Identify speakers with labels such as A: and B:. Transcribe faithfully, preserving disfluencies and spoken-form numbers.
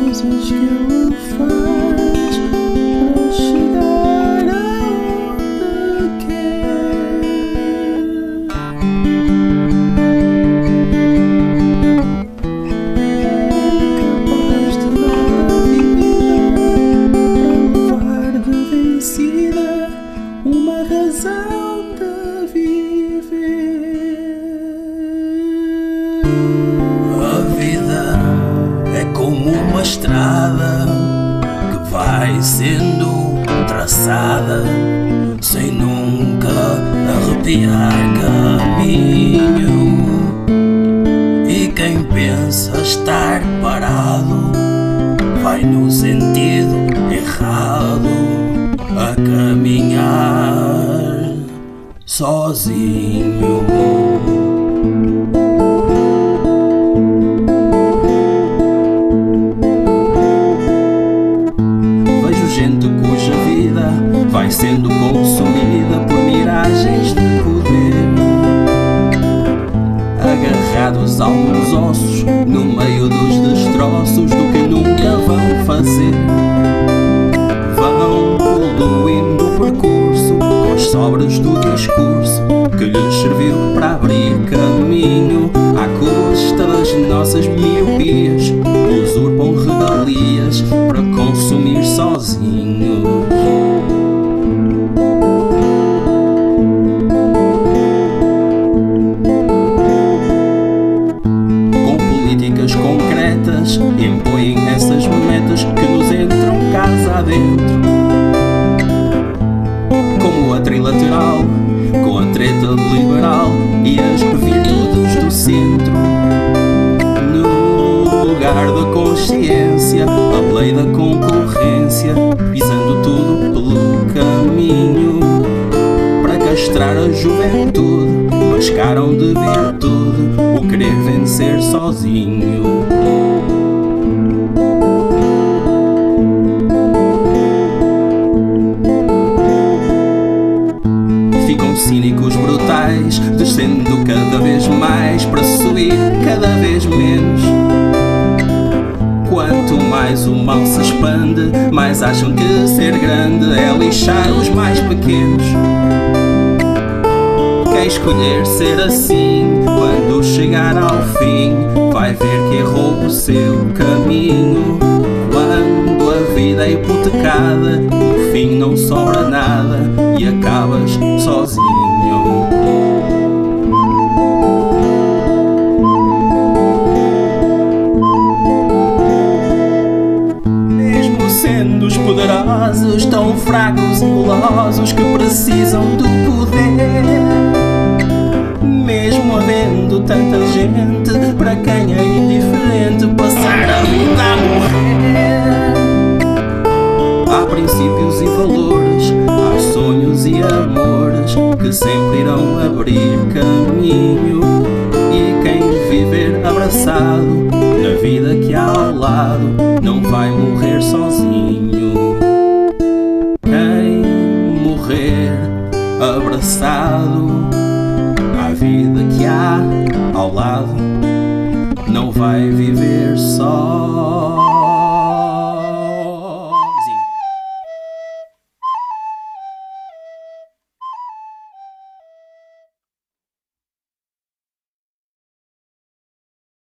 A: coisas que ele faz para chegar aonde quer. Capaz de dar a vida para levar de vencida uma razão de viver.
B: A vida é como uma estrada que vai sendo traçada sem nunca arrepiar caminho. E quem pensa estar parado vai no sentido errado, a caminhar sozinho. Gente cuja vida vai sendo consumida por miragens de poder, agarrados a alguns ossos no meio dos destroços do que nunca vão fazer. Vão poluindo o percurso com as sobras do discurso que lhes serviu para abrir caminho à custa das nossas miopias. Usurpam regalias para consumir sozinhos. Com políticas concretas impõem essas metas que nos entram casa adentro, como a trilateral, com a treta liberal e as virtudes do centro. No lugar da consciência, a lei da concorrência, pisando tudo pelo caminho para castrar a juventude. Mascaram de virtude o querer vencer sozinho. Ficam cínicos brutais, descendo cada vez mais para subir cada vez menos. Quanto mais o mal se expande, mais acham que ser grande é lixar os mais pequenos. Quem escolher ser assim, quando chegar ao fim, vai ver que errou o seu caminho. Quando a vida é hipotecada, no fim não sobra nada e acabas sozinho. Sendo os poderosos tão fracos e gulosos que precisam do poder, mesmo havendo tanta gente para quem é indiferente passar a vida a morrer. Há princípios e valores, há sonhos e amores que sempre irão abrir caminho. E quem viver abraçado na vida que há ao lado não vai morrer sozinho. Quem morrer abraçado à vida que há ao lado não vai viver só.